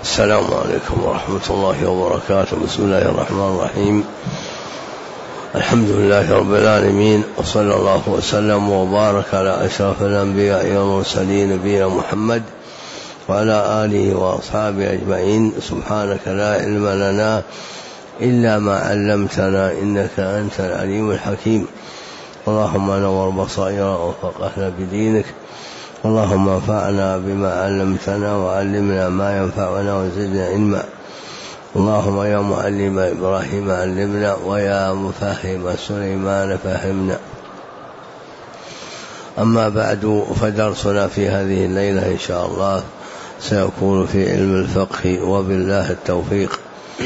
السلام عليكم ورحمة الله وبركاته. بسم الله الرحمن الرحيم. الحمد لله رب العالمين، وصلى الله وسلم وبارك على أشرف الأنبياء والمرسلين نبينا محمد وعلى آله وأصحابه أجمعين. سبحانك لا علم لنا إلا ما علمتنا إنك أنت العليم الحكيم. اللهم نور بصائرنا وفقهنا بدينك، اللهم انفعنا بما علمتنا وعلمنا ما ينفعنا وزدنا علما. اللهم يا معلم إبراهيم علمنا، ويا مفهم سليمان فهمنا. أما بعد، فدرسنا في هذه الليلة إن شاء الله سيكون في علم الفقه، وبالله التوفيق.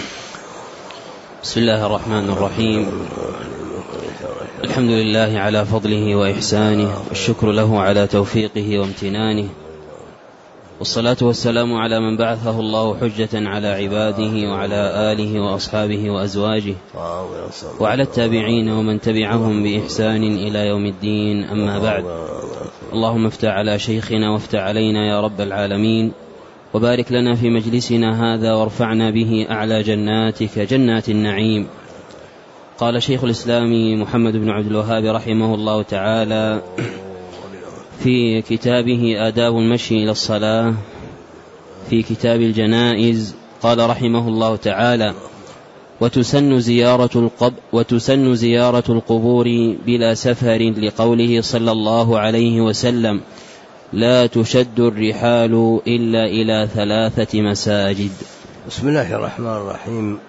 بسم الله الرحمن الرحيم. الحمد لله على فضله وإحسانه، والشكر له على توفيقه وامتنانه، والصلاة والسلام على من بعثه الله حجة على عباده، وعلى آله وأصحابه وأزواجه، وعلى التابعين ومن تبعهم بإحسان إلى يوم الدين. أما بعد، اللهم افتح على شيخنا وافتح علينا يا رب العالمين، وبارك لنا في مجلسنا هذا، وارفعنا به أعلى جناتك جنات النعيم. قال شيخ الإسلام محمد بن عبد الوهاب رحمه الله تعالى في كتابه آداب المشي إلى الصلاة في كتاب الجنائز، قال رحمه الله تعالى: وتسن زيارة القبور بلا سفر، لقوله صلى الله عليه وسلم: لا تشد الرحال إلا إلى 3 مساجد. بسم الله الرحمن الرحيم.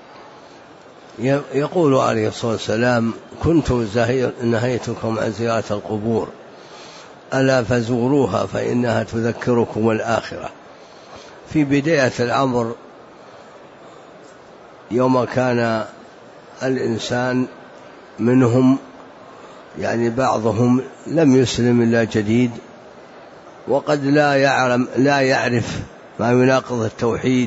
يقول عليه الصلاة والسلام: كنت نهيتكم عن زيارة القبور، ألا فزوروها فإنها تذكركم الآخرة. في بداية الأمر، يوم كان الإنسان منهم يعني بعضهم لم يسلم إلا جديد، وقد لا يعرف ما يناقض التوحيد،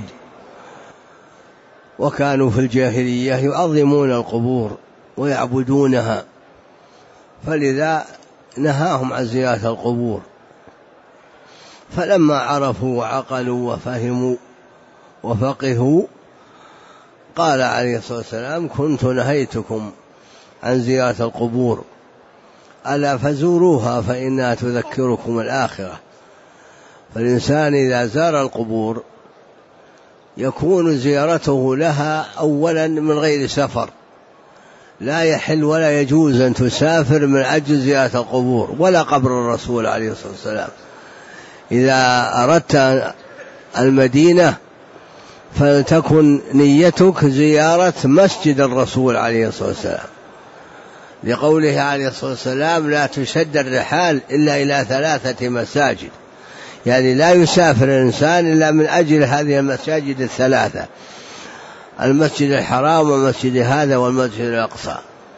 وكانوا في الجاهلية يعظمون القبور ويعبدونها، فلذا نهاهم عن زيارة القبور. فلما عرفوا وعقلوا وفهموا وفقهوا، قال عليه الصلاة والسلام: كنت نهيتكم عن زيارة القبور، ألا فزوروها فإنها تذكركم الآخرة. فالإنسان إذا زار القبور يكون زيارته لها أولا من غير سفر، لا يحل ولا يجوز أن تسافر من أجل زيارة القبور ولا قبر الرسول عليه الصلاة والسلام. إذا أردت المدينة فلتكن نيتك زيارة مسجد الرسول عليه الصلاة والسلام، لقوله عليه الصلاة والسلام: لا تشد الرحال إلا إلى 3 مساجد، يعني لا يسافر الإنسان إلا من أجل هذه المساجد 3: المسجد الحرام والمسجد هذا والمسجد الأقصى.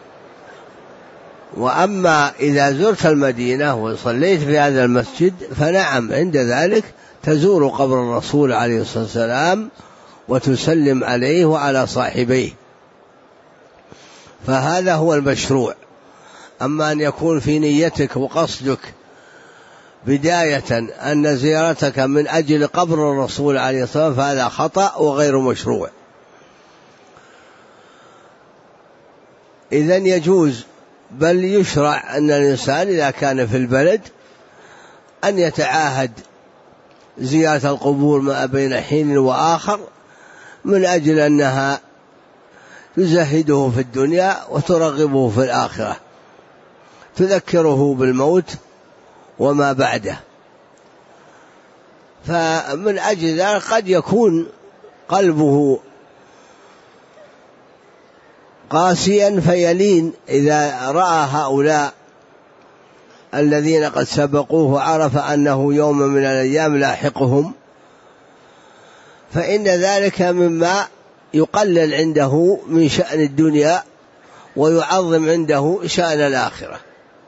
وأما إذا زرت المدينة وصليت في هذا المسجد فنعم، عند ذلك تزور قبر الرسول عليه الصلاة والسلام وتسلم عليه وعلى صاحبيه، فهذا هو المشروع. أما أن يكون في نيتك وقصدك بداية أن زيارتك من أجل قبر الرسول عليه الصلاة والسلام، فهذا خطأ وغير مشروع. إذن يجوز بل يشرع أن الإنسان إذا كان في البلد أن يتعاهد زيارة القبور ما بين حين وآخر، من أجل أنها تزهده في الدنيا وترغبه في الآخرة، تذكره بالموت وما بعده. فمن أجل ذلك قد يكون قلبه قاسيا فيلين إذا رأى هؤلاء الذين قد سبقوه، عرف أنه يوم من الأيام لاحقهم، فإن ذلك مما يقلل عنده من شأن الدنيا ويعظم عنده شأن الآخرة.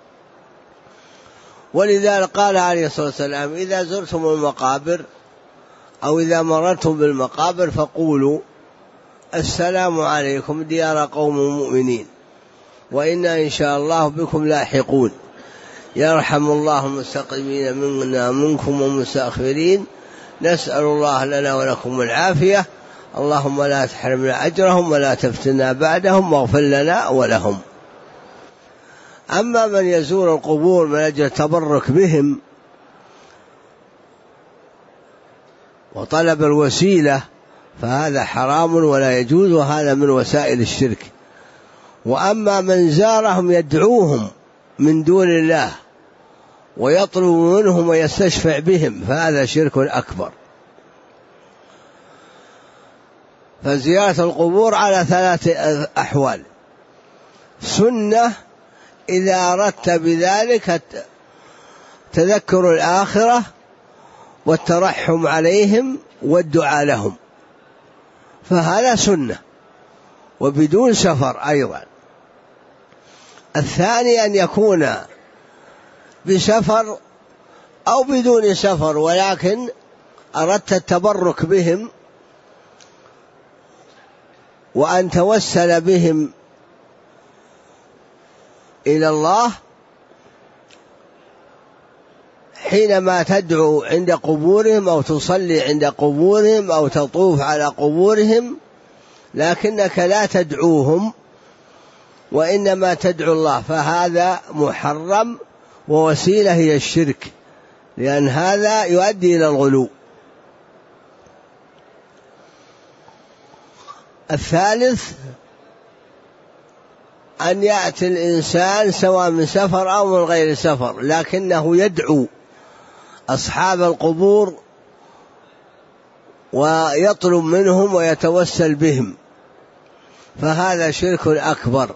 ولذلك قال عليه الصلاة والسلام: إذا زرتم المقابر أو إذا مررتم بالمقابر فقولوا: السلام عليكم ديار قوم مؤمنين، وإنا إن شاء الله بكم لاحقون، يرحم الله المستقدمين منا منكم والمستأخرين، نسأل الله لنا ولكم العافية، اللهم لا تحرمنا أجرهم ولا تفتنا بعدهم واغفر لنا ولهم. أما من يزور القبور من أجل التبرك بهم وطلب الوسيلة فهذا حرام ولا يجوز، وهذا من وسائل الشرك. وأما من زارهم يدعوهم من دون الله ويطلب منهم ويستشفع بهم فهذا شرك أكبر. فزيارة القبور على 3 أحوال: سنة إذا أردت بذلك تذكر الآخرة والترحم عليهم والدعاء لهم، فهذا سنة وبدون سفر أيضا. الثاني أن يكون بسفر أو بدون سفر ولكن أردت التبرك بهم وأن توسل بهم إلى الله حينما تدعو عند قبورهم أو تصلي عند قبورهم أو تطوف على قبورهم، لكنك لا تدعوهم وإنما تدعو الله، فهذا محرم ووسيلة هي الشرك، لأن هذا يؤدي إلى الغلو. الثالث أن يأتي الإنسان سواء من سفر أو من غير سفر لكنه يدعو أصحاب القبور ويطلب منهم ويتوسل بهم، فهذا شرك أكبر،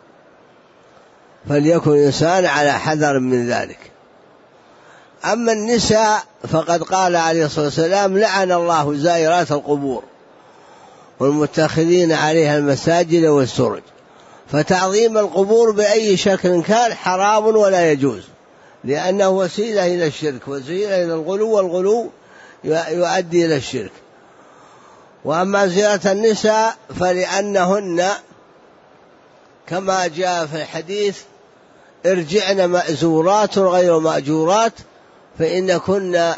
فليكن الإنسان على حذر من ذلك. أما النساء فقد قال عليه الصلاة والسلام: لعن الله زائرات القبور والمتخذين عليها المساجد والسرج. فتعظيم القبور بأي شكل كان حرام ولا يجوز، لأنه وسيلة إلى الشرك، وسيلة إلى الغلو، والغلو يؤدي إلى الشرك. وأما زيارة النساء فلأنهن كما جاء في الحديث: ارجعن مأزورات غير مأجورات فإن كن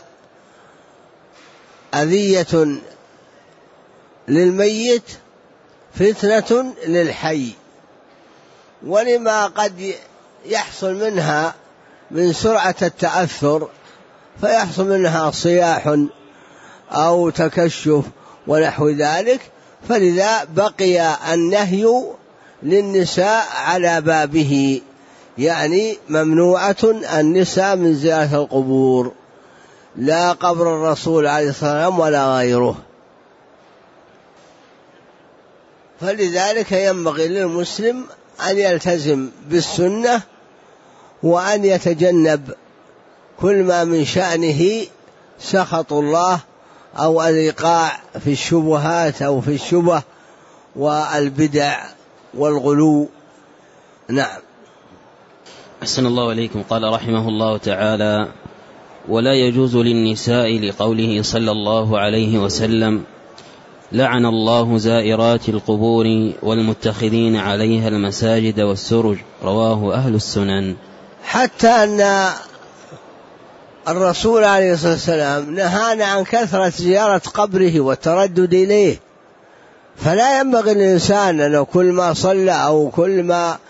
أذية للميت فتنة للحي. ولما قد يحصل منها من سرعة التأثر فيحصل منها صياح أو تكشف ونحو ذلك، فلذا بقي النهي للنساء على بابه، يعني ممنوعة النساء من زيارة القبور، لا قبر الرسول عليه الصلاة والسلام ولا غيره. فلذلك ينبغي للمسلم أن يلتزم بالسنة وأن يتجنب كل ما من شأنه سخط الله أو الإيقاع في الشبهات أو في الشبه والبدع والغلو. نعم. أحسن الله إليكم. قال رحمه الله تعالى: ولا يجوز للنساء لقوله صلى الله عليه وسلم: لعن الله زائرات القبور والمتخذين عليها المساجد والسرج، رواه أهل السنن. حتى أن الرسول عليه الصلاة والسلام نهانا عن كثرة زيارة قبره والتردد إليه، فلا ينبغي للإنسان أنه كل ما صلى أو كل ما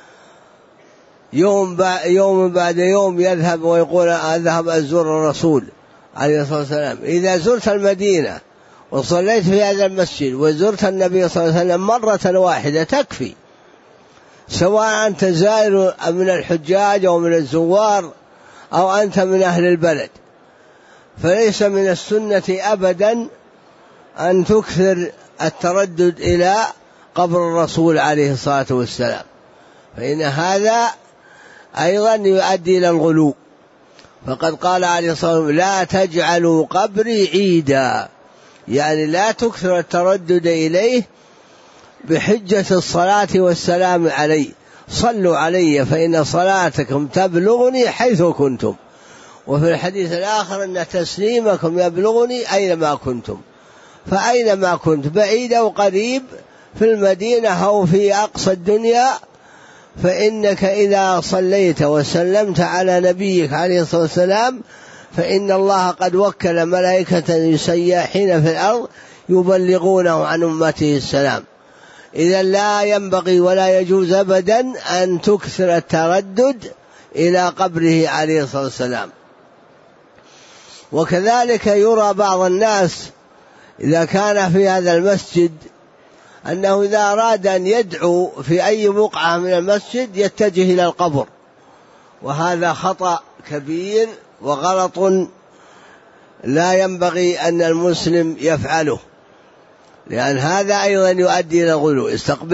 يوم بعد يوم يذهب ويقول أذهب أزور الرسول عليه الصلاة والسلام. إذا زرت المدينة وصليت في هذا المسجد وزرت النبي صلى الله عليه وسلم مرة واحدة تكفي، سواء أنت زائر من الحجاج أو من الزوار أو أنت من أهل البلد. فليس من السنة أبدا أن تكثر التردد إلى قبر الرسول عليه الصلاة والسلام، فإن هذا أيضا يؤدي إلى الغلو. فقد قال عليه الصلاة والسلام: لا تجعلوا قبري عيدا، يعني لا تكثر التردد إليه بحجة الصلاة والسلام عليه. صلوا علي فإن صلاتكم تبلغني حيث كنتم. وفي الحديث الآخر أن تسليمكم يبلغني أينما كنتم. فأينما كنت بعيد أو قريب في المدينة أو في أقصى الدنيا، فإنك إذا صليت وسلمت على نبيك عليه الصلاة والسلام فإن الله قد وكل ملائكة سياحين في الأرض يبلغونه عن أمته السلام. إذا لا ينبغي ولا يجوز أبدا أن تكثر التردد إلى قبره عليه الصلاة والسلام. وكذلك يرى بعض الناس إذا كان في هذا المسجد أنه إذا أراد أن يدعو في أي بقعة من المسجد يتجه إلى القبر، وهذا خطأ كبير وغلط لا ينبغي أن المسلم يفعله، لأن هذا أيضا يؤدي إلى الغلو.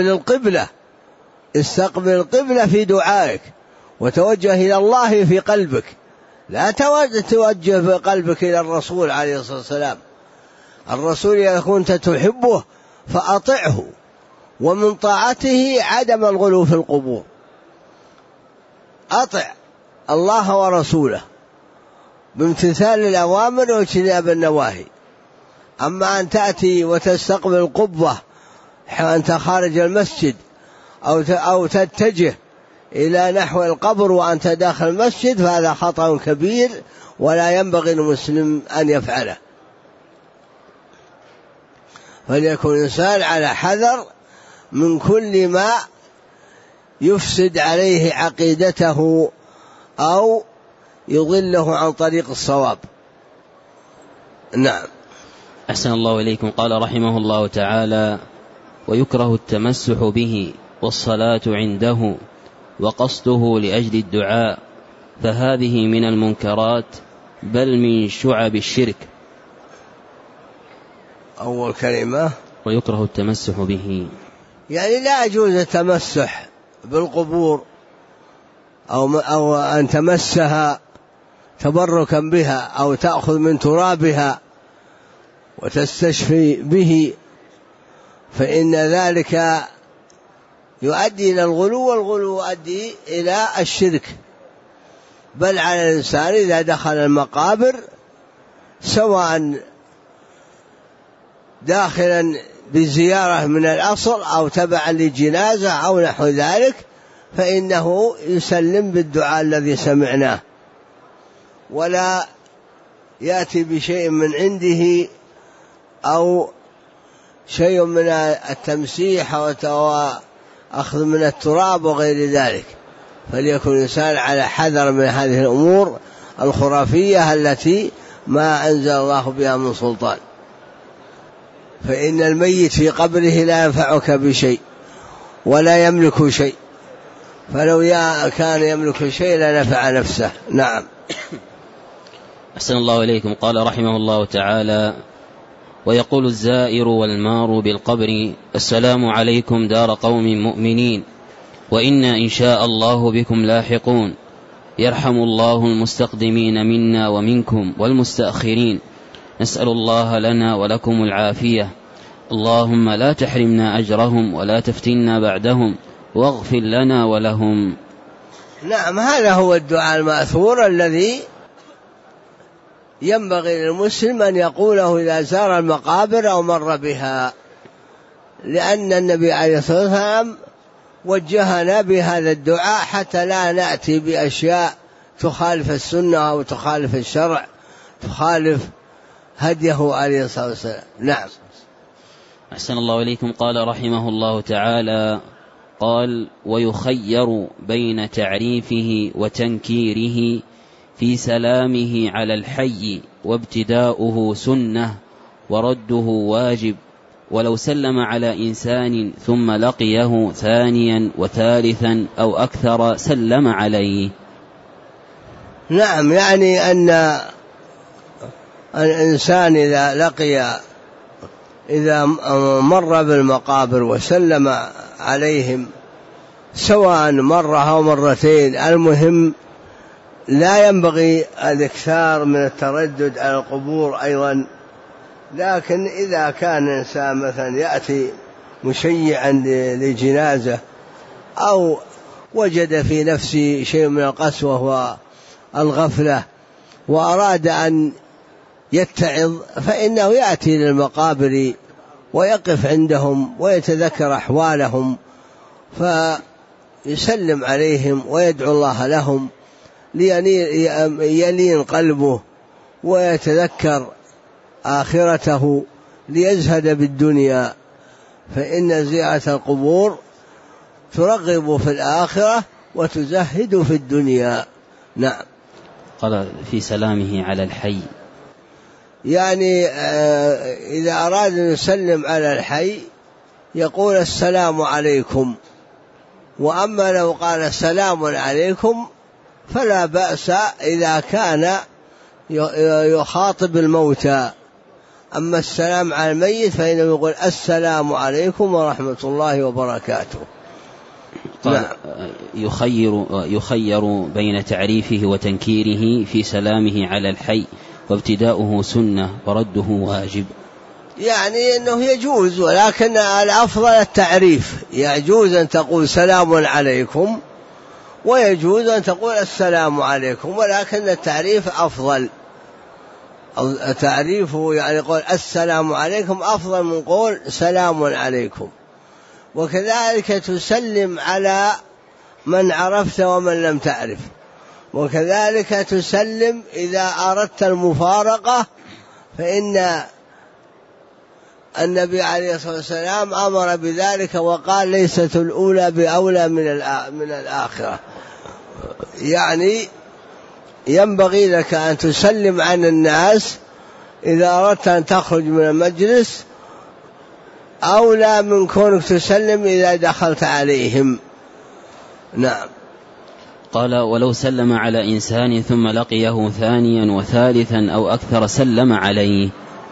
استقبل القبلة في دعائك وتوجه إلى الله في قلبك، لا توجه بقلبك إلى الرسول عليه الصلاة والسلام. الرسول إذا كنت تحبه فأطعه، ومن طاعته عدم الغلو في القبور. أطع الله ورسوله بامتثال الأوامر واجتناب النواهي. أما أن تأتي وتستقبل القبة وأنت خارج المسجد أو تتجه إلى نحو القبر وأنت داخل المسجد فهذا خطأ كبير ولا ينبغي المسلم أن يفعله. فليكن الإنسان على حذر من كل ما يفسد عليه عقيدته أو يضله عن طريق الصواب. نعم. أحسن الله إليكم. قال رحمه الله تعالى: ويكره التمسح به والصلاة عنده وقصده لأجل الدعاء، فهذه من المنكرات بل من شعب الشرك. أول كلمة ويكره التمسح به، يعني لا يجوز التمسح بالقبور أو أن تمسها تبركا بها أو تأخذ من ترابها وتستشفي به، فإن ذلك يؤدي إلى الغلو، والغلو يؤدي إلى الشرك. بل على الإنسان إذا دخل المقابر سواء داخلا بزيارة من الأصل أو تبعا لجنازة أو نحو ذلك، فإنه يسلم بالدعاء الذي سمعناه، ولا يأتي بشيء من عنده أو شيء من التمسيح أو أخذ من التراب وغير ذلك. فليكن الإنسان على حذر من هذه الأمور الخرافية التي ما أنزل الله بها من سلطان. فإن الميت في قبره لا ينفعك بشيء ولا يملك شيء، فلو كان يملك شيء لنفع نفسه. نعم. أحسن الله إليكم. قال رحمه الله تعالى: ويقول الزائر والمار بالقبر: السلام عليكم دار قوم مؤمنين، وإنا إن شاء الله بكم لاحقون، يرحم الله المستقدمين منا ومنكم والمستأخرين، نسأل الله لنا ولكم العافية، اللهم لا تحرمنا أجرهم ولا تفتنا بعدهم، واغفر لنا ولهم. نعم، هذا هو الدعاء المأثور الذي ينبغي للمسلم أن يقوله إذا زار المقابر أو مر بها، لأن النبي عليه الصلاة والسلام وجهنا بهذا الدعاء حتى لا نأتي بأشياء تخالف السنة أو تخالف الشرع، تخالف هديه عليه الصلاة والسلام. نعم. أحسن الله إليكم. قال رحمه الله تعالى: قال: ويخير بين تعريفه وتنكيره في سلامه على الحي، وابتداؤه سنة ورده واجب، ولو سلم على إنسان ثم لقيه ثانيا وثالثا أو أكثر سلم عليه. نعم، يعني أن الإنسان إذا مر بالمقابر وسلم عليهم سواء مرة أو مرتين، المهم لا ينبغي الإكثار من التردد على القبور أيضا. لكن إذا كان الإنسان مثلا يأتي مشيعا لجنازة أو وجد في نفسه شيء من القسوة والغفلة وأراد أن يتعظ، فإنه يأتي للمقابر ويقف عندهم ويتذكر أحوالهم فيسلم عليهم ويدعو الله لهم ليلين قلبه ويتذكر آخرته ليزهد بالدنيا، فإن زيارة القبور ترغب في الآخرة وتزهد في الدنيا. نعم. قال في سلامه على الحي، يعني إذا أراد أن يسلم على الحي يقول السلام عليكم، وأما لو قال السلام عليكم فلا بأس إذا كان يخاطب الموتى. أما السلام على الميت فإنه يقول السلام عليكم ورحمة الله وبركاته. نعم. يخير بين تعريفه وتنكيره في سلامه على الحي، وابتداؤه سنة ورده واجب. يعني أنه يجوز، ولكن الأفضل التعريف. يجوز أن تقول سلام عليكم، ويجوز أن تقول السلام عليكم، ولكن التعريف أفضل. تعريفه يعني قول السلام عليكم أفضل من قول سلام عليكم. وكذلك تسلم على من عرفت ومن لم تعرف، وكذلك تسلم إذا أردت المفارقة، فإن النبي عليه الصلاة والسلام أمر بذلك وقال ليست الأولى بأولى من الآخرة. يعني ينبغي لك أن تسلم عن الناس إذا أردت أن تخرج من المجلس، أولى من كونك تسلم إذا دخلت عليهم. نعم. قال ولو سلم على إنسان ثم لقيه ثانيا وثالثا أو أكثر سلم عليه.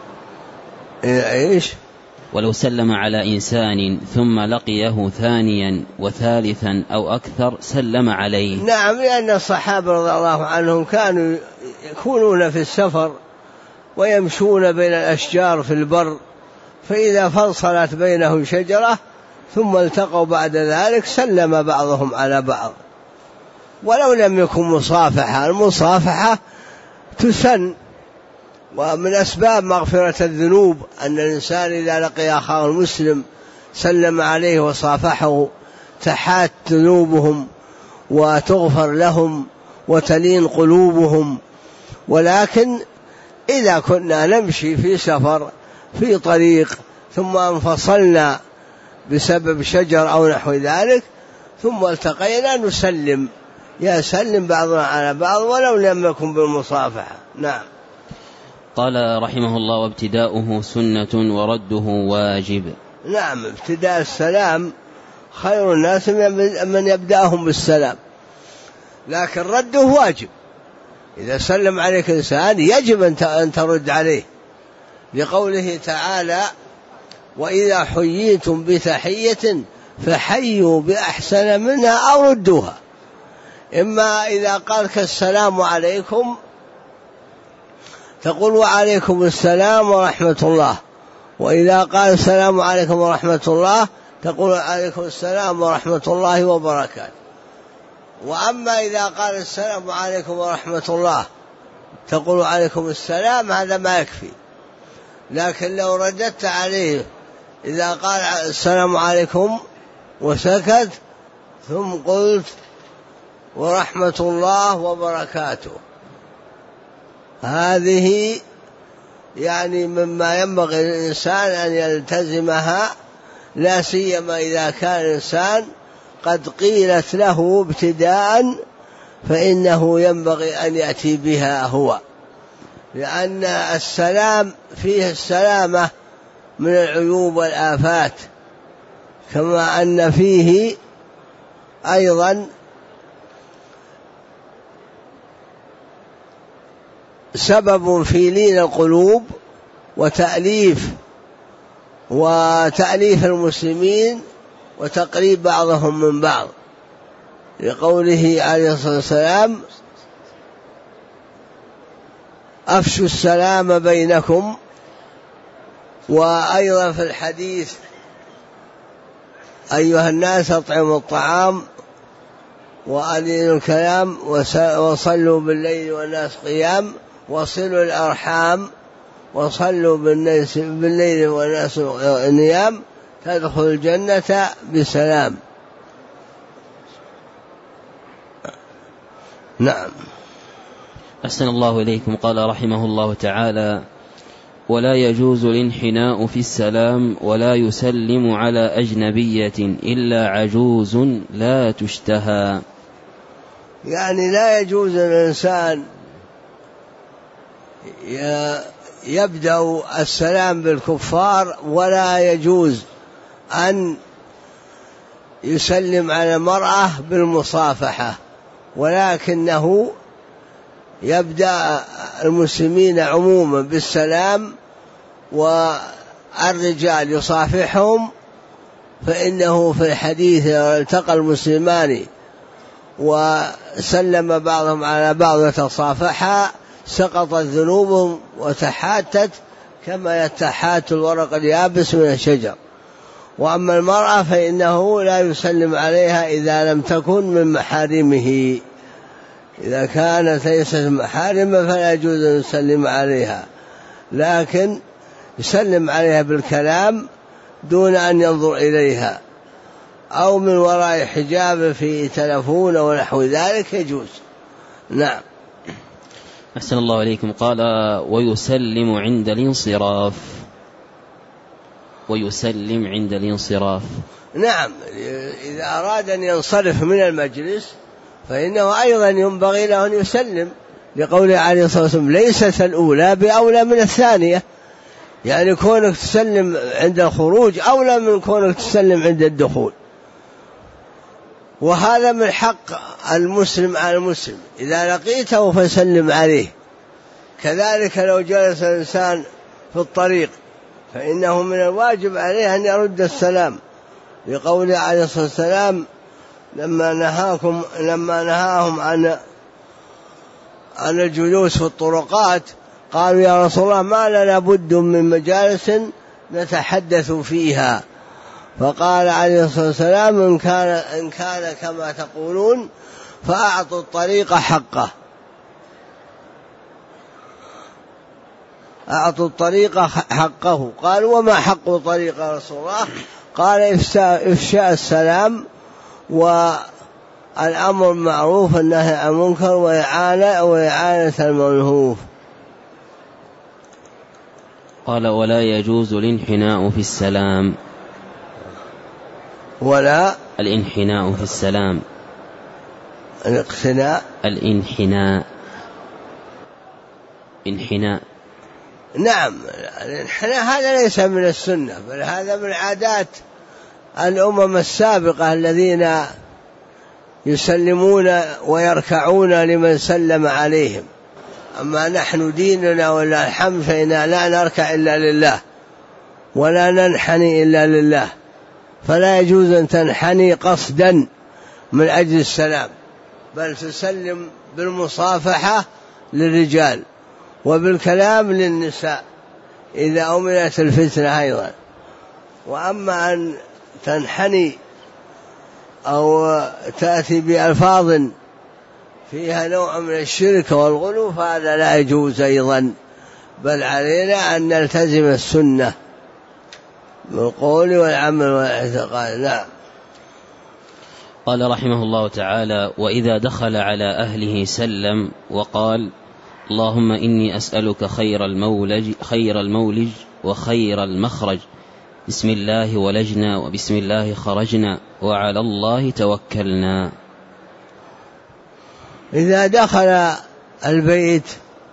إيش؟ ولو سلم على إنسان ثم لقيه ثانيا وثالثا أو أكثر سلم عليه. نعم، لأن الصحابة رضي الله عنهم كانوا يكونون في السفر ويمشون بين الأشجار في البر، فإذا فصلت بينهم شجرة ثم التقوا بعد ذلك سلم بعضهم على بعض، ولو لم يكن مصافحة. المصافحة تسن، ومن أسباب مغفرة الذنوب أن الإنسان إذا لقي أخاه المسلم سلم عليه وصافحه تحات ذنوبهم وتغفر لهم وتلين قلوبهم. ولكن إذا كنا نمشي في سفر في طريق ثم انفصلنا بسبب شجر أو نحو ذلك ثم التقينا نسلم، يسلم بعضنا على بعض ولو لم يكن بالمصافحة. نعم. قال رحمه الله وابتداؤه سنة ورده واجب. نعم، ابتداء السلام خير الناس من يبدأهم بالسلام، لكن رده واجب. إذا سلم عليك إنسان يجب أن ترد عليه، لقوله تعالى وإذا حييتم بتحية فحيوا بأحسن منها أو ردوها. إما إذا قالك السلام عليكم تقول وعليكم السلام ورحمة الله، وإذا قال السلام عليكم ورحمة الله تقول عليكم السلام ورحمة الله وبركاته. وأما إذا قال السلام عليكم ورحمة الله تقول عليكم السلام، هذا ما يكفي. لكن لو رددت عليه إذا قال السلام عليكم وسكت ثم قلت ورحمة الله وبركاته، هذه يعني مما ينبغي للإنسان أن يلتزمها، لا سيما إذا كان الإنسان قد قيلت له ابتداء، فإنه ينبغي أن يأتي بها هو، لأن السلام فيه السلامة من العيوب والآفات، كما أن فيه أيضا سبب في لين القلوب وتأليف المسلمين وتقريب بعضهم من بعض، لقوله عليه الصلاة والسلام أفشوا السلام بينكم. وأيضا في الحديث أيها الناس أطعموا الطعام وألينوا الكلام وصلوا بالليل والناس قيام وصلوا الأرحام وصلوا بالليل والناس نيام تدخل الجنة بسلام. نعم. أحسن الله إليكم. قال رحمه الله تعالى: ولا يجوز الانحناء في السلام ولا يسلم على أجنبية إلا عجوز لا تشتهى. يعني لا يجوز الإنسان يبدأ السلام بالكفار، ولا يجوز أن يسلم على المرأة بالمصافحة، ولكنه يبدأ المسلمين عموما بالسلام، والرجال يصافحهم، فإنه في الحديث التقى المسلمان وسلم بعضهم على بعض وتصافحا سقطت ذنوبهم وتحاتت كما يتحات الورق اليابس من الشجر. وأما المرأة فإنه لا يسلم عليها إذا لم تكن من محارمه، إذا كانت ليست محارمة فلا يجوز أن يسلم عليها، لكن يسلم عليها بالكلام دون أن ينظر إليها، أو من وراء حجاب في تلفون ونحو ذلك يجوز. نعم. أحسن الله إليكم. قال: ويسلم عند الانصراف. ويسلم عند الانصراف. نعم، إذا أراد أن ينصرف من المجلس فإنه أيضا ينبغي له أن يسلم، لقوله عليه الصلاة والسلام: ليست الأولى بأولى من الثانية، يعني كونك تسلم عند الخروج أولى من كونك تسلم عند الدخول، وهذا من حق المسلم على المسلم، إذا لقيته فسلم عليه. كذلك لو جلس الإنسان في الطريق فإنه من الواجب عليه أن يرد السلام، لقوله عليه الصلاة والسلام: لما نهاهم عن الجلوس في الطرقات قالوا: يا رسول الله، ما لنا بد من مجالس نتحدث فيها. فقال عليه الصلاة والسلام: إن كان كما تقولون فأعطوا الطريق حقه. أعطوا الطريق حقه. قالوا: وما حق الطريق يا رسول الله؟ قال: إفشاء السلام والأمر بالمعروف والنهي عن المنكر وإعانة الملهوف. قال: ولا يجوز الانحناء في السلام. ولا الانحناء في السلام. الاقتناء. الانحناء. نعم، الانحناء هذا ليس من السنة، بل هذا من عادات الأمم السابقة الذين يسلمون ويركعون لمن سلم عليهم. أما نحن ديننا ولا الحمد فإنا لا نركع إلا لله ولا ننحني إلا لله، فلا يجوز أن تنحني قصدا من أجل السلام، بل تسلم بالمصافحة للرجال وبالكلام للنساء إذا أمنت الفتنة أيضا. وأما أن تنحني أو تأتي بألفاظ فيها نوع من الشرك والغلو فهذا لا يجوز أيضا، بل علينا أن نلتزم السنة بالقول والعمل والاعتقاد. لا. قال رحمه الله تعالى: وإذا دخل على أهله سلم وقال: اللهم إني أسألك خير المولج وخير المخرج، بسم الله ولجنا وبسم الله خرجنا وعلى الله توكلنا. إذا دخل البيت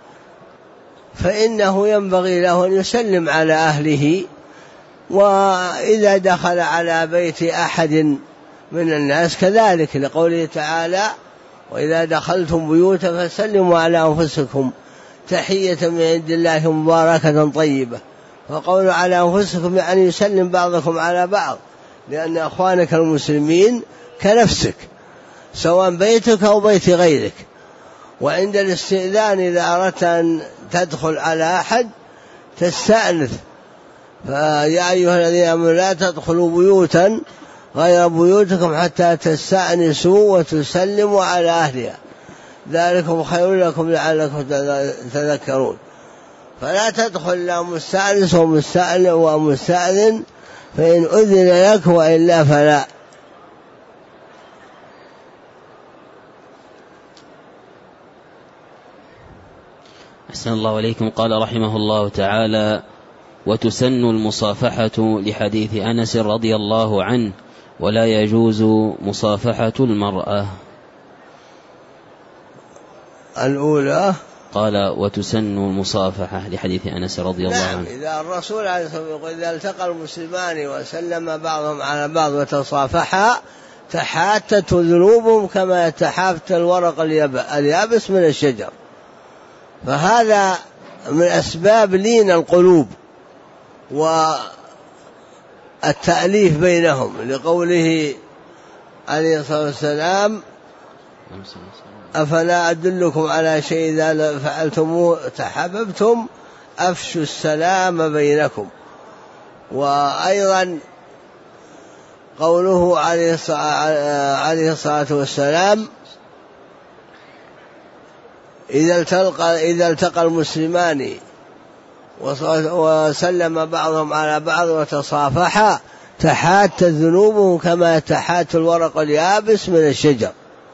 فإنه ينبغي له أن يسلم على أهله، وإذا دخل على بيت أحد من الناس كذلك، لقوله تعالى: وإذا دخلتم بيوتا فسلموا على أنفسكم تحية من عند الله مباركة طيبة. فقولوا على أنفسكم يعني يسلم بعضكم على بعض، لأن أخوانك المسلمين كنفسك سواء بيتك أو بيت غيرك. وعند الاستئذان إذا أردت أن تدخل على أحد تستأنف، فيا أيها الذين آمنوا لا تدخلوا بيوتا غير بيوتكم حتى تستأنسوا وتسلموا على أهلها، ذلكم خير لكم لعلكم تذكرون. فلا تدخل لا مستأنس ومستأذن، فإن أذن لك وإلا فلا. أحسن الله إليكم. قال رحمه الله تعالى: وتسن المصافحة لحديث أنس رضي الله عنه، ولا يجوز مصافحة المرأة. الأولى قال: وتسن المصافحة لحديث أنس رضي الله عنه. إذا الرسول عليه الصلاة والسلام يقول: إذا التقى المسلمان وسلم بعضهم على بعض وتصافحا تحاتت ذنوبهم كما يتحافت الورق اليابس من الشجر. فهذا من أسباب لين القلوب والتأليف بينهم، لقوله عليه الصلاة والسلام: أفلا أدلكم على شيء إذا فعلتموه تحاببتم أفشوا السلام بينكم. وأيضا قوله عليه الصلاة والسلام: إذا التقى المسلمان وسلم بعضهم على بعض وتصافحا تحاتت ذنوبهم كما يتحات الورق اليابس من الشجر.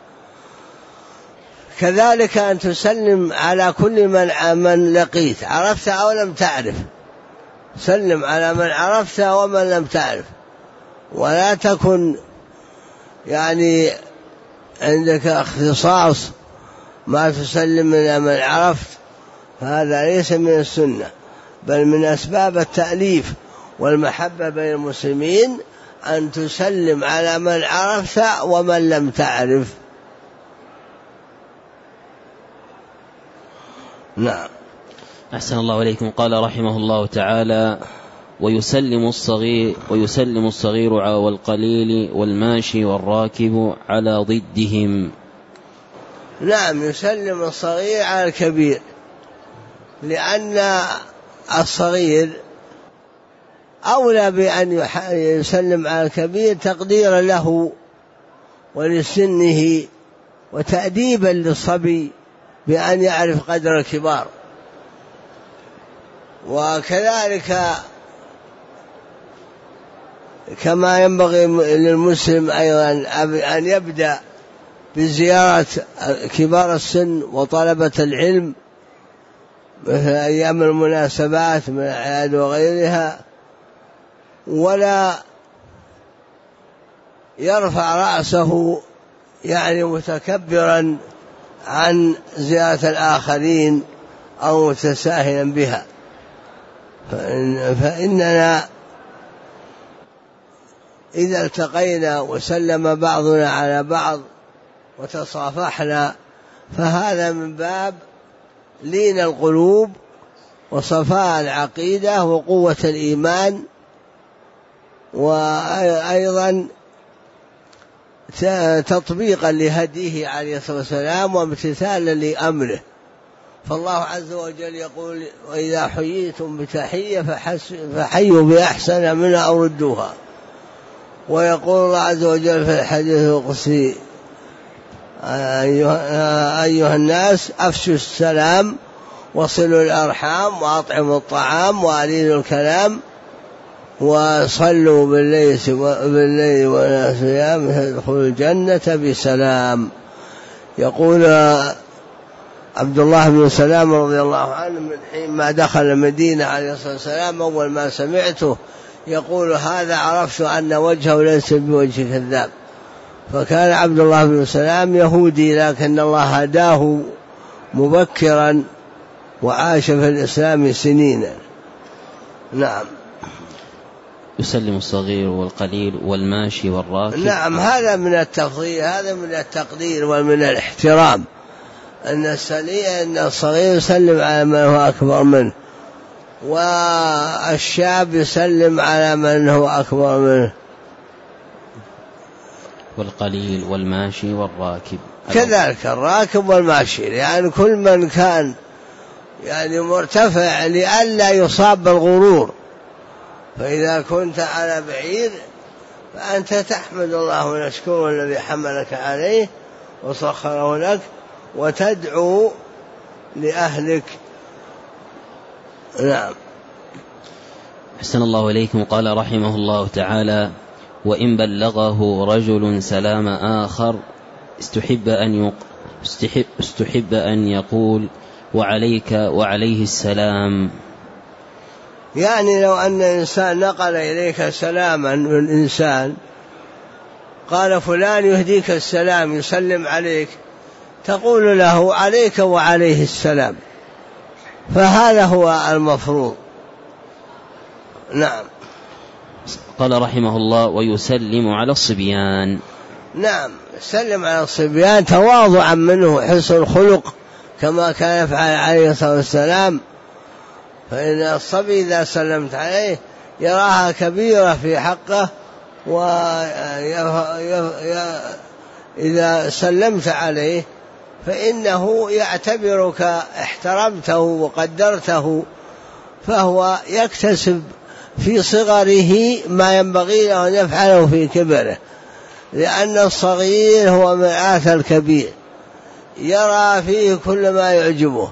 كذلك أن تسلم على كل من لقيت، عرفت أو لم تعرف، سلم على من عرفت ومن لم تعرف، ولا تكن يعني عندك اختصاص ما تسلم من من عرفت، فهذا ليس من السنة، بل من أسباب التأليف والمحبة بين المسلمين أن تسلم على من عرفت ومن لم تعرف. نعم. أحسن الله إليكم. قال رحمه الله تعالى: ويسلم الصغير والقليل والماشي والراكب على ضدهم. نعم، يسلم الصغير على الكبير، لأن الصغير أولى بأن يسلم على الكبير تقديرا له ولسنه وتأديبا للصبي بأن يعرف قدر الكبار. وكذلك كما ينبغي للمسلم أيضا أن يبدأ بزيارة كبار السن وطلبة العلم مثل أيام المناسبات من الأعياد وغيرها، ولا يرفع رأسه يعني متكبرا عن زيارة الآخرين أو متساهلا بها. فإننا إذا التقينا وسلم بعضنا على بعض وتصافحنا فهذا من باب لين القلوب وصفاء العقيدة وقوة الإيمان، وأيضا تطبيقا لهديه عليه الصلاة والسلام وامتثالا لأمره. فالله عز وجل يقول: وإذا حييتم بتحية فحيوا بأحسن منها أو ردوها. ويقول الله عز وجل في الحديث القدسي: أيها الناس أفشوا السلام وصلوا الأرحام وأطعموا الطعام وألينوا الكلام وصلوا بالليل والناس نيام تدخلوا الجنة بسلام. يقول عبد الله بن سلام رضي الله عنه: من حين ما دخل المدينة عليه الصلاة والسلام أول ما سمعته يقول: هذا عرفت أن وجهه ليس بوجه كذاب. فكان عبد الله بن سلام يهودي، لكن الله هداه مبكرا وعاش في الإسلام سنين. نعم. يسلم الصغير والقليل والماشي والراكب. نعم، هذا من التفضيل، هذا من التقدير ومن الاحترام، أن الصغير يسلم على من هو أكبر منه، والشاب يسلم على من هو أكبر منه. والقليل والماشي والراكب كذلك الراكب والماشي، يعني كل من كان يعني مرتفع لئلا يصاب بالغرور. فإذا كنت على بعير فأنت تحمد الله ونشكره الذي حملك عليه وسخره لك وتدعو لأهلك. نعم. أحسن الله إليكم. قال رحمه الله تعالى: وإن بلغه رجل سلام آخر استحب أن يقول: وعليك وعليه السلام. يعني لو أن إنسان نقل إليك سلاما من إنسان، قال فلان يهديك السلام يسلم عليك، تقول له عليك وعليه السلام، فهذا هو المفروض. نعم. قال رحمه الله: ويسلم على الصبيان. نعم، سلم على الصبيان تواضعا منه، حسن الخلق، كما كان يفعل عليه الصلاة والسلام. فإن الصبي إذا سلمت عليه يراها كبيرة في حقه، وإذا سلمت عليه فإنه يعتبرك احترمته وقدرته، فهو يكتسب في صغره ما ينبغي له أن يفعله في كبره، لأن الصغير هو مرآة الكبير، يرى فيه كل ما يعجبه.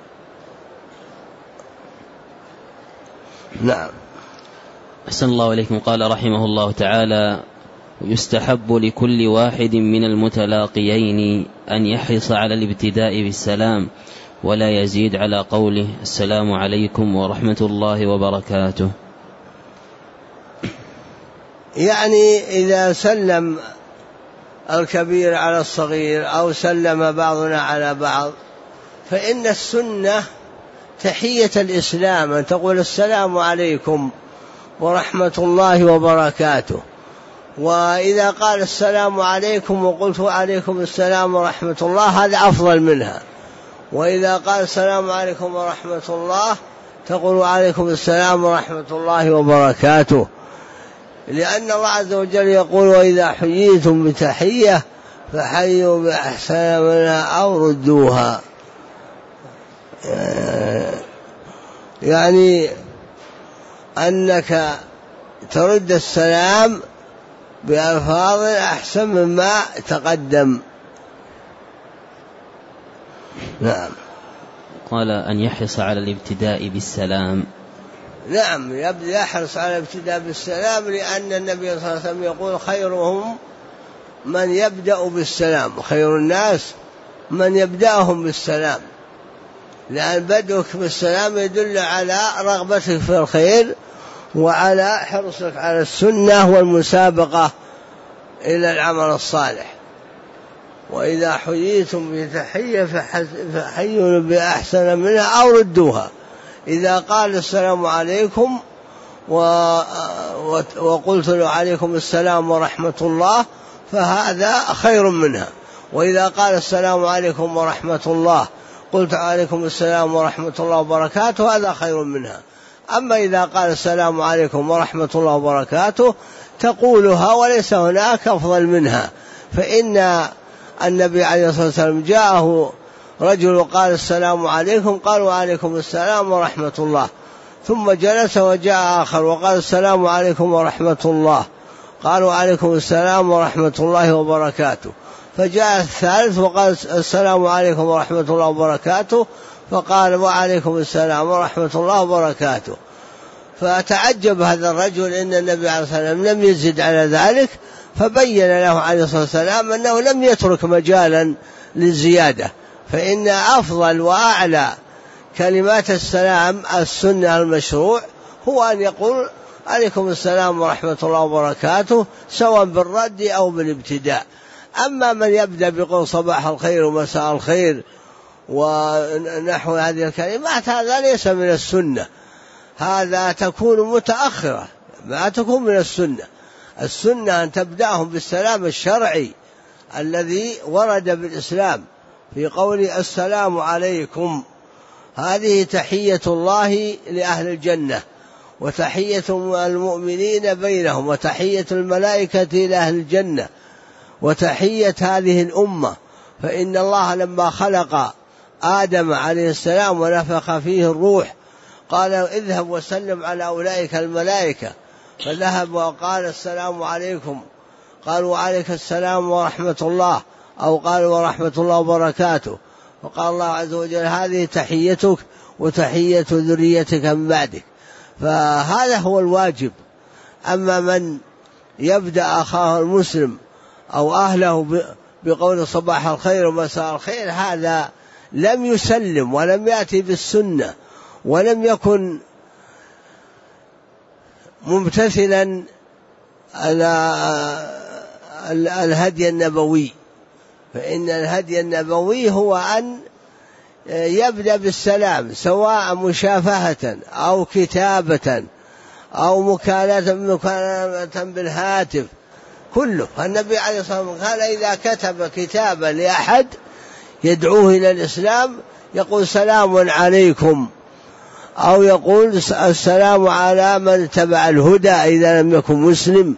نعم. أحسن الله إليكم. قال رحمه الله تعالى: ويستحب لكل واحد من المتلاقيين أن يحرص على الابتداء بالسلام، ولا يزيد على قوله: السلام عليكم ورحمة الله وبركاته. يعني إذا سلم الكبير على الصغير أو سلم بعضنا على بعض، فإن السنة تحية الإسلام أن تقول السلام عليكم ورحمة الله وبركاته. وإذا قال السلام عليكم وقلت عليكم السلام ورحمة الله هذا أفضل منها. وإذا قال السلام عليكم ورحمة الله تقول عليكم السلام ورحمة الله وبركاته، لأن الله عز وجل يقول: وإذا حييتم بتحية فحيوا بأحسن منها أو ردوها. يعني أنك ترد السلام بألفاظ أحسن مما تقدم. نعم. قال أن يحرص على الابتداء بالسلام. نعم، يحرص على الابتداء بالسلام، لأن النبي صلى الله عليه وسلم يقول: خيرهم من يبدأ بالسلام، خير الناس من يبدأهم بالسلام، لأن بدءك بالسلام يدل على رغبتك في الخير وعلى حرصك على السنة والمسابقة إلى العمل الصالح. وإذا حييتم بتحية فحيوا بأحسن منها أو ردوها. إذا قال السلام عليكم وقلت له عليكم السلام ورحمة الله فهذا خير منها. وإذا قال السلام عليكم ورحمة الله قلت عليكم السلام ورحمة الله وبركاته هذا خير منها. أما إذا قال السلام عليكم ورحمة الله وبركاته تقولها وليس هناك أفضل منها. فإن النبي عليه الصلاة والسلام جاءه رجل قال السلام عليكم، قال وعليكم السلام ورحمة الله، ثم جلس وجاء آخر وقال السلام عليكم ورحمة الله، قال وعليكم السلام ورحمة الله وبركاته، فجاء الثالث وقال السلام عليكم ورحمة الله وبركاته، فقال وعليكم السلام ورحمة الله وبركاته. فتعجب هذا الرجل إن النبي عليه الصلاة والسلام لم يزد على ذلك، فبين له عليه الصلاة والسلام أنه لم يترك مجالا للزيادة، فإن أفضل وأعلى كلمات السلام السنة المشروع هو أن يقول عليكم السلام ورحمة الله وبركاته سواء بالرد أو بالابتداء. أما من يبدأ بقول صباح الخير ومساء الخير ونحو هذه الكلمات هذا ليس من السنة، هذا تكون متأخرة ما تكون من السنة. السنة أن تبدأهم بالسلام الشرعي الذي ورد بالإسلام في قول السلام عليكم، هذه تحية الله لأهل الجنة وتحية المؤمنين بينهم وتحية الملائكة لأهل الجنة وتحية هذه الأمة. فإن الله لما خلق آدم عليه السلام ونفخ فيه الروح قال اذهب وسلم على أولئك الملائكة، فذهب وقال السلام عليكم، قالوا وعليك السلام ورحمة الله أو قالوا ورحمة الله وبركاته، فقال الله عز وجل هذه تحيتك وتحية ذريتك من بعدك. فهذا هو الواجب. أما من يبدأ أخاه المسلم أو أهله بقول صباح الخير ومساء الخير هذا لم يسلم ولم يأتي بالسنة ولم يكن ممتثلا الهدي النبوي، فإن الهدي النبوي هو أن يبدأ بالسلام، سواء مشافهة أو كتابة أو مكالمة بالهاتف، كله. فالنبي عليه الصلاة والسلام قال إذا كتب كتابا لأحد يدعوه إلى الإسلام يقول سلام عليكم، أو يقول السلام على من اتبع الهدى إذا لم يكن مسلم.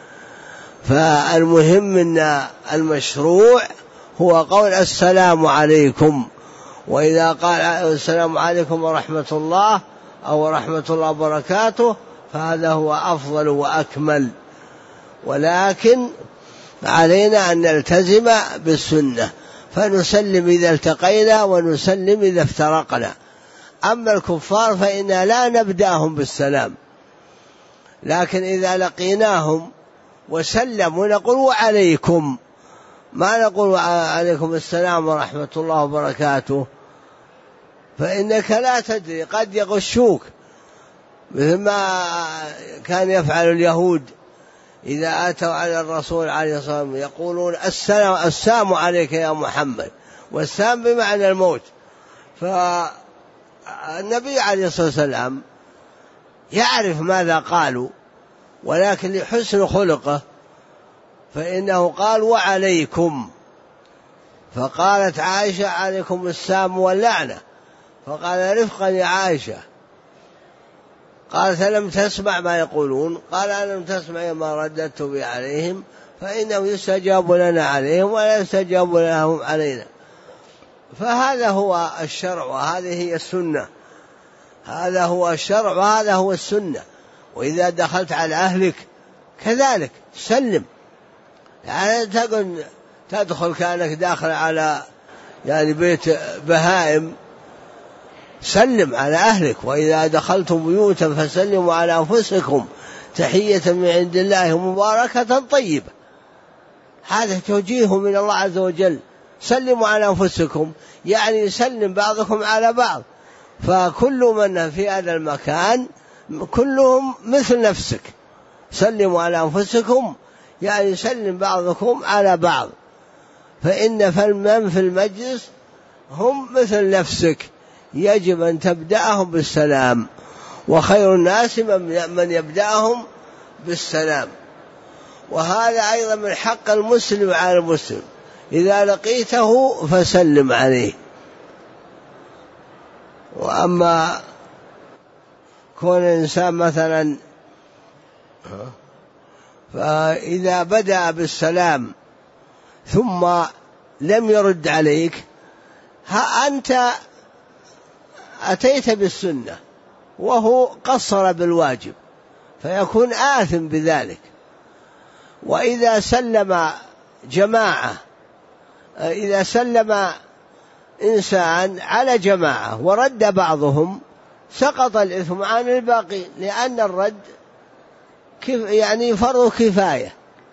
فالمهم أن المشروع هو قول السلام عليكم، وإذا قال السلام عليكم ورحمة الله أو ورحمة الله وبركاته فهذا هو أفضل وأكمل، ولكن علينا أن نلتزم بالسنة، فنسلم إذا التقينا ونسلم إذا افترقنا. أما الكفار فإنا لا نبدأهم بالسلام، لكن إذا لقيناهم وسلموا نقول وعليكم، ما نقول عليكم السلام ورحمة الله وبركاته، فإنك لا تدري قد يغشوك، مثل ما كان يفعل اليهود إذا أتوا على الرسول عليه الصلاة والسلام يقولون السلام عليك يا محمد، والسلام بمعنى الموت. فالنبي عليه الصلاة والسلام يعرف ماذا قالوا، ولكن لحسن خلقه فإنه قال وعليكم، فقالت عائشة عليكم السام واللعنة، فقال رفقا يا عائشة، قالت لم تسمع ما يقولون؟ قال ألم تسمع ما رددت به عليهم، فإنه يستجاب لنا عليهم ولا يستجاب لهم علينا. فهذا هو الشرع وهذه هي السنة، هذا هو الشرع وهذا هو السنة. وإذا دخلت على أهلك كذلك سلم، يعني تدخل كأنك داخل على بيت بهائم، سلم على أهلك. وإذا دخلتم بيوتا فسلموا على أنفسكم تحية من عند الله مباركة طيبة، هذا توجيه من الله عز وجل. سلموا على أنفسكم يعني يسلم بعضكم على بعض، فكل من في هذا المكان كلهم مثل نفسك. سلموا على أنفسكم يعني يسلم بعضكم على بعض، فإن من في المجلس هم مثل نفسك، يجب أن تبدأهم بالسلام، وخير الناس من يبدأهم بالسلام. وهذا أيضا من حق المسلم على المسلم، إذا لقيته فسلم عليه. وأما كون الإنسان مثلا فإذا بدأ بالسلام ثم لم يرد عليك، أنت أتيت بالسنة وهو قصر بالواجب فيكون آثم بذلك. وإذا سلم جماعة، إذا سلم إنسان على جماعة ورد بعضهم سقط الإثم عن الباقي، لأن الرد فرض كفاية.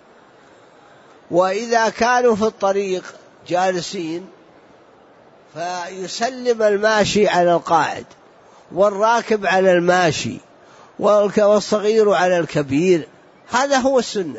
وإذا كانوا في الطريق جالسين فيسلم الماشي على القاعد، والراكب على الماشي، والصغير على الكبير، هذا هو السنة.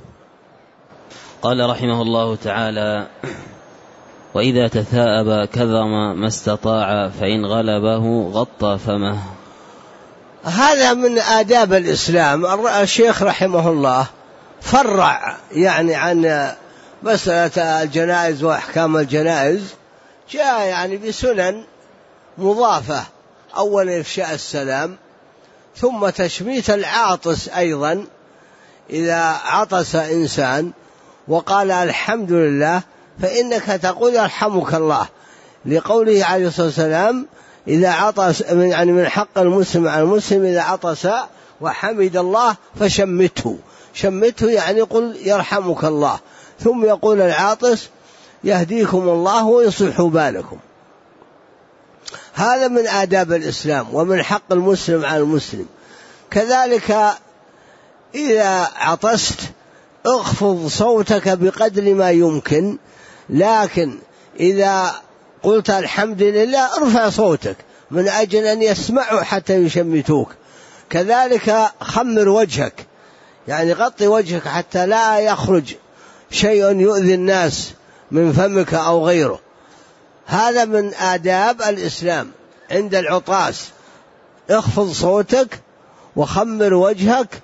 قال رحمه الله تعالى: وإذا تثاءب كظم ما استطاع، فإن غلبه غطى فمه. هذا من آداب الإسلام. الشيخ رحمه الله فرع عن مسألة الجنائز وأحكام الجنائز، جاء بسنن مضافة، أولا إفشاء السلام، ثم تشميت العاطس أيضا إذا عطس إنسان وقال الحمد لله فإنك تقول يرحمك الله، لقوله عليه الصلاة والسلام إذا عطس، من حق المسلم على المسلم إذا عطس وحمد الله فشمته، شمته قل يرحمك الله، ثم يقول العاطس يهديكم الله ويصلح بالكم. هذا من آداب الإسلام ومن حق المسلم على المسلم. كذلك إذا عطست اخفض صوتك بقدر ما يمكن، لكن إذا قلت الحمد لله ارفع صوتك من أجل أن يسمعوا حتى يشمتوك. كذلك خمر وجهك، يعني غطي وجهك حتى لا يخرج شيء يؤذي الناس من فمك أو غيره. هذا من آداب الإسلام. عند العطاس اخفض صوتك وخمر وجهك،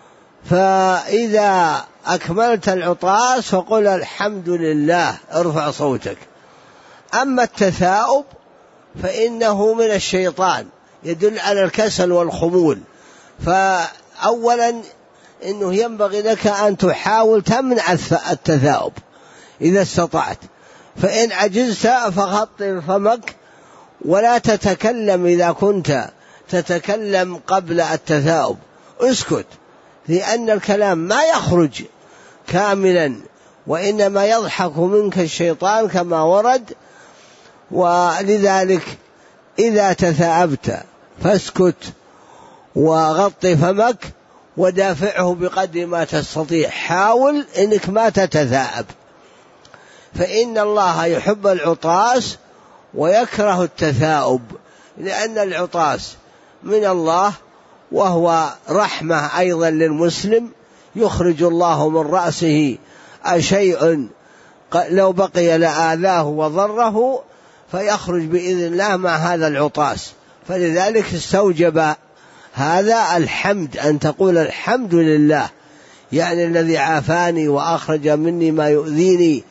فإذا أكملت العطاس فقل الحمد لله ارفع صوتك. أما التثاؤب فإنه من الشيطان، يدل على الكسل والخمول. فأولا إنه ينبغي لك أن تحاول تمنع التثاؤب إذا استطعت، فإن عجزت فغطي فمك ولا تتكلم. إذا كنت تتكلم قبل التثاؤب اسكت، لأن الكلام ما يخرج كاملا، وإنما يضحك منك الشيطان كما ورد. ولذلك إذا تثاءبت فاسكت وغطي فمك ودافعه بقدر ما تستطيع. حاول إنك ما تتثاءب، فإن الله يحب العطاس ويكره التثاؤب، لأن العطاس من الله وهو رحمة أيضا للمسلم. يخرج الله من رأسه شيء لو بقي لآذاه وضره، فيخرج بإذن الله مع هذا العطاس. فلذلك استوجب هذا الحمد، أن تقول الحمد لله، يعني الذي عافاني وأخرج مني ما يؤذيني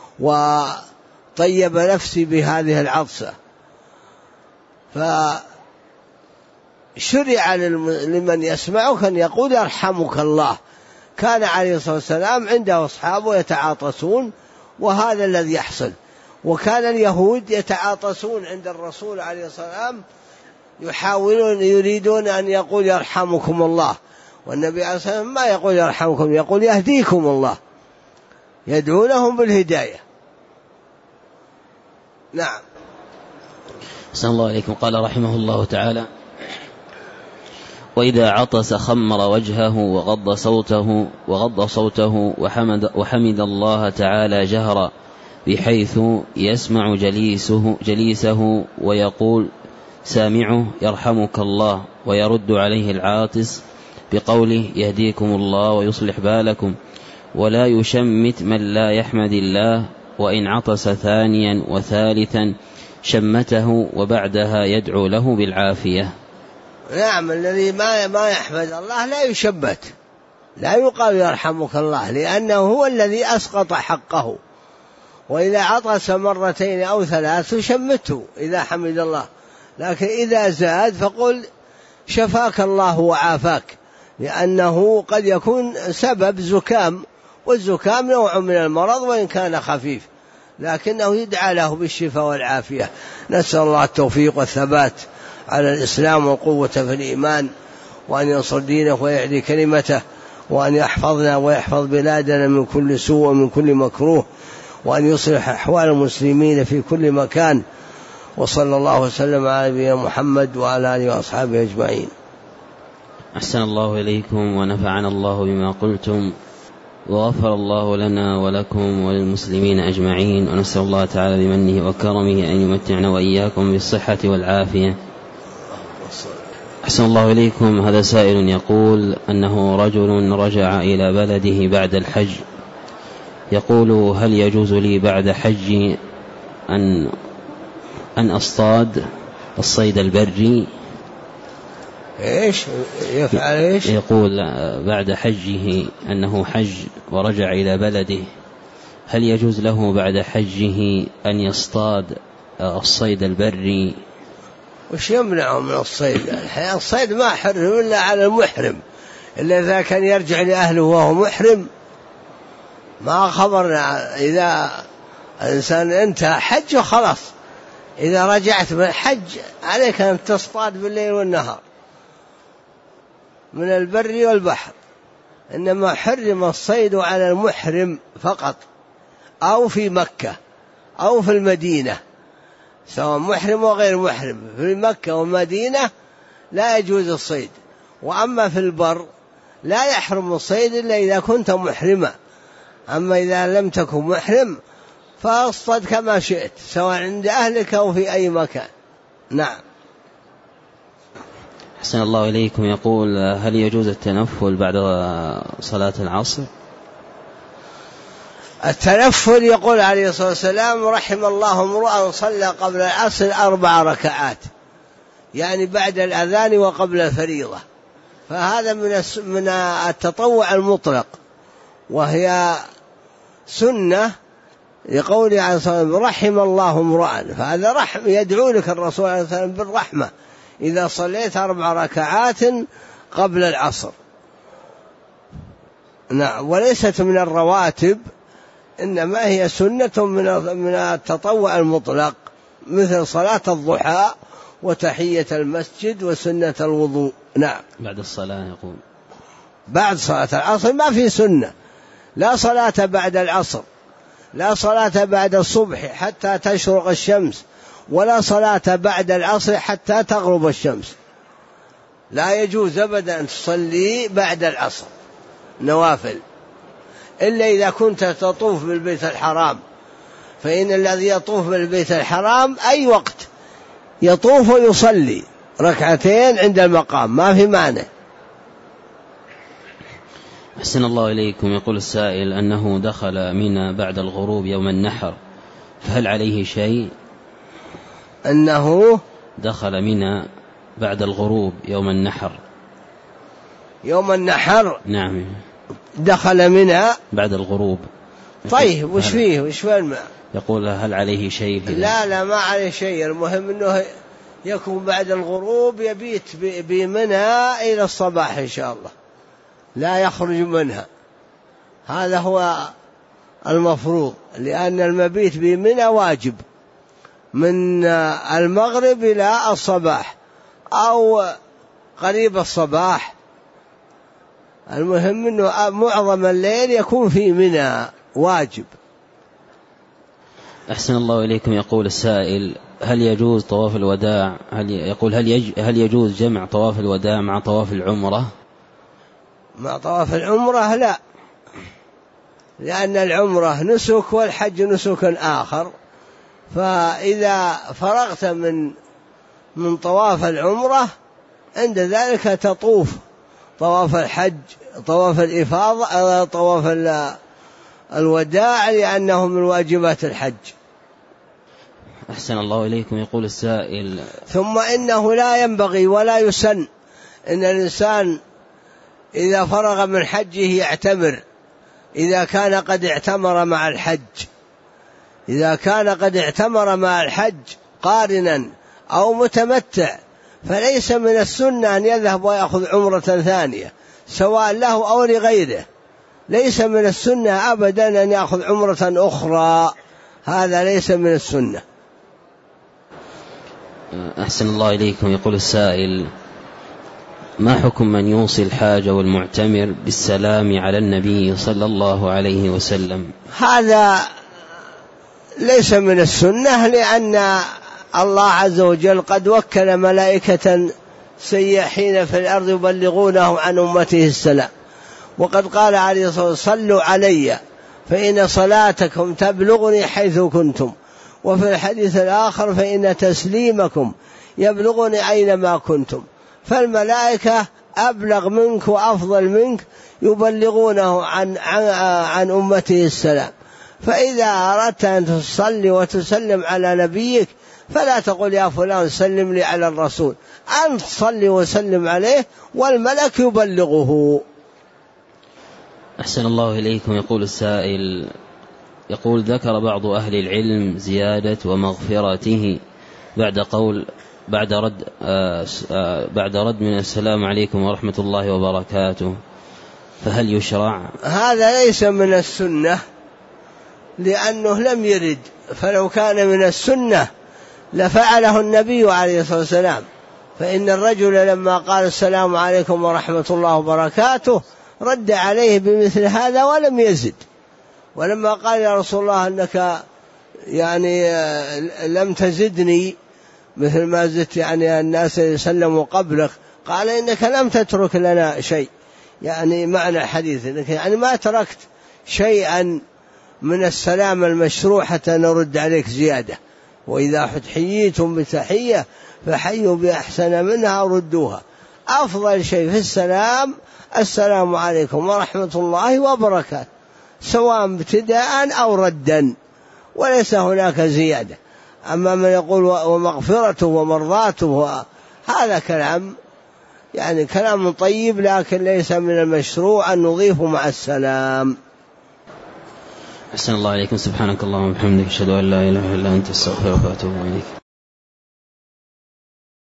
وطيب نفسي بهذه العطسة. فشرع لمن يسمعك أن يقول يرحمك الله. كان عليه الصلاة والسلام عنده أصحابه يتعاطسون، وهذا الذي يحصل. وكان اليهود يتعاطسون عند الرسول عليه الصلاة والسلام، يريدون أن يقول يرحمكم الله، والنبي عليه الصلاة والسلام ما يقول يرحمكم، يقول يهديكم الله، يدعونهم بالهداية. نعم. أحسن الله عليكم. قال رحمه الله تعالى: وإذا عطس خمر وجهه وغض صوته وحمد الله تعالى جهرا، بحيث يسمع جليسه ويقول سامعه يرحمك الله، ويرد عليه العاطس بقوله يهديكم الله ويصلح بالكم، ولا يشمت من لا يحمد الله، وإن عطس ثانيا وثالثا شمته وبعدها يدعو له بالعافية. نعم، الذي ما يحمد الله لا يشمت، لا يقال يرحمك الله، لأنه هو الذي أسقط حقه. وإذا عطس مرتين أو ثلاث شمته إذا حمد الله، لكن إذا زاد فقل شفاك الله وعافاك، لأنه قد يكون سبب زكام، والزكام نوع من المرض وإن كان خفيف، لكنه يدعى له بالشفاء والعافية. نسأل الله التوفيق والثبات على الإسلام والقوة في الإيمان، وأن ينصر دينه ويعلي كلمته، وأن يحفظنا ويحفظ بلادنا من كل سوء ومن كل مكروه، وأن يصلح أحوال المسلمين في كل مكان. وصلى الله وسلم على نبينا محمد وعلى آله وأصحابه أجمعين. أحسن الله إليكم ونفعنا الله بما قلتم، وغفر الله لنا ولكم وللمسلمين أجمعين، ونسأل الله تعالى بمنه وكرمه أن يمتعنا وإياكم بالصحة والعافية. أحسن الله إليكم. هذا سائل يقول أنه رجل رجع إلى بلده بعد الحج، يقول هل يجوز لي بعد حجي أن أصطاد الصيد البري؟ إيش يفعل؟ إيش يقول بعد حجه أنه حج ورجع إلى بلده، هل يجوز له بعد حجه أن يصطاد الصيد البري؟ وش يمنعه من الصيد؟ الصيد ما حرم إلا على المحرم، إلا إذا كان يرجع لأهله وهو محرم. ما خبرنا إذا الإنسان انتهى حج وخلاص، إذا رجعت من الحج عليك أن تصطاد بالليل والنهار من البر والبحر. إنما حرم الصيد على المحرم فقط، أو في مكة أو في المدينة، سواء محرم وغير محرم. في مكة والمدينة لا يجوز الصيد، وأما في البر لا يحرم الصيد إلا إذا كنت محرما. أما إذا لم تكن محرم فاصطد كما شئت سواء عند أهلك أو في أي مكان. نعم. أحسن الله إليكم. يقول هل يجوز التنفل بعد صلاة العصر؟ التنفل يقول عليه الصلاة والسلام رحم الله امرؤا صلى قبل العصر 4 ركعات، يعني بعد الأذان وقبل الفريضة، فهذا من التطوع المطلق، وهي سنة لقوله عليه الصلاة والسلام رحم الله امرؤا، فهذا رحم يدعو لك الرسول عليه الصلاة والسلام بالرحمة إذا صليت 4 ركعات قبل العصر. نعم. وليست من الرواتب، إنما هي سنة من التطوع المطلق، مثل صلاة الضحى وتحية المسجد وسنة الوضوء. نعم. بعد الصلاة يقول بعد صلاة العصر ما في سنة، لا صلاة بعد العصر، لا صلاة بعد الصبح حتى تشرق الشمس، ولا صلاة بعد العصر حتى تغرب الشمس. لا يجوز أبدا أن تصلي بعد العصر نوافل، إلا إذا كنت تطوف بالبيت الحرام، فإن الذي يطوف بالبيت الحرام أي وقت يطوف ويصلي 2 عند المقام، ما في مانع. أحسن الله إليكم. يقول السائل أنه دخل منى بعد الغروب يوم النحر، فهل عليه شيء؟ أنه دخل منى بعد الغروب يوم النحر. يوم النحر؟ نعم. دخل منى بعد الغروب. طيب وش فيه؟ وش فيه الماء؟ يقول هل عليه شيء؟ لا ما عليه شيء، المهم أنه يكون بعد الغروب يبيت بمنى إلى الصباح إن شاء الله، لا يخرج منها، هذا هو المفروض، لأن المبيت بمنى واجب من المغرب إلى الصباح أو قريب الصباح، المهم أنه معظم الليل يكون في منى واجب. أحسن الله إليكم. يقول السائل هل يجوز طواف الوداع؟ هل يجوز جمع طواف الوداع مع طواف العمرة؟ مع طواف العمرة لا، لأن العمرة نسك والحج نسك آخر، فإذا فرغت من طواف العمرة عند ذلك تطوف طواف الحج، طواف الإفاضة، طواف الوداع، لأنه من واجبات الحج. أحسن الله إليكم. يقول السائل ثم إنه لا ينبغي ولا يسن إن الإنسان إذا فرغ من حجه يعتمر، إذا كان قد اعتمر مع الحج، إذا كان قد اعتمر مع الحج قارنا أو متمتع، فليس من السنة أن يذهب ويأخذ عمرة ثانية سواء له أو لغيره، ليس من السنة أبدا أن يأخذ عمرة أخرى، هذا ليس من السنة. أحسن الله إليكم. يقول السائل ما حكم من يوصي الحاج والمعتمر بالسلام على النبي صلى الله عليه وسلم؟ هذا ليس من السنة، لأن الله عز وجل قد وكل ملائكة سياحين في الأرض يبلغونه عن أمته السلام، وقد قال عليه الصلاة والسلام صلوا علي فإن صلاتكم تبلغني حيث كنتم، وفي الحديث الآخر فإن تسليمكم يبلغني أينما كنتم، فالملائكة أبلغ منك وأفضل منك يبلغونه عن أمته السلام، فإذا أردت أن تصلي وتسلم على نبيك فلا تقول يا فلان سلم لي على الرسول، أنت صلي وسلم عليه والملك يبلغه. أحسن الله إليكم. يقول السائل يقول ذكر بعض أهل العلم زيادة ومغفرته بعد رد من السلام عليكم ورحمة الله وبركاته، فهل يشرع؟ هذا ليس من السنة، لأنه لم يرد، فلو كان من السنة لفعله النبي عليه الصلاة والسلام، فإن الرجل لما قال السلام عليكم ورحمة الله وبركاته رد عليه بمثل هذا ولم يزد، ولما قال يا رسول الله أنك يعني لم تزدني مثل ما زدت يعني الناس يسلموا قبلك، قال إنك لم تترك لنا شيء، يعني معنى الحديث إنك يعني ما تركت شيئا من السلام المشروع حتى نرد عليك زيادة. وإذا حييتم بتحية فحيوا بأحسن منها ردوها. أفضل شيء في السلام السلام عليكم ورحمة الله وبركاته، سواء ابتداء أو ردا، وليس هناك زيادة. أما من يقول ومغفرته ومرضاته هذا كلام يعني كلام طيب، لكن ليس من المشروع أن نضيفه مع السلام. أحسن الله عليكم. سبحانك اللهم وبحمدك أشهد أن لا إله إلا أنت أستغفرك وأتوب إليك.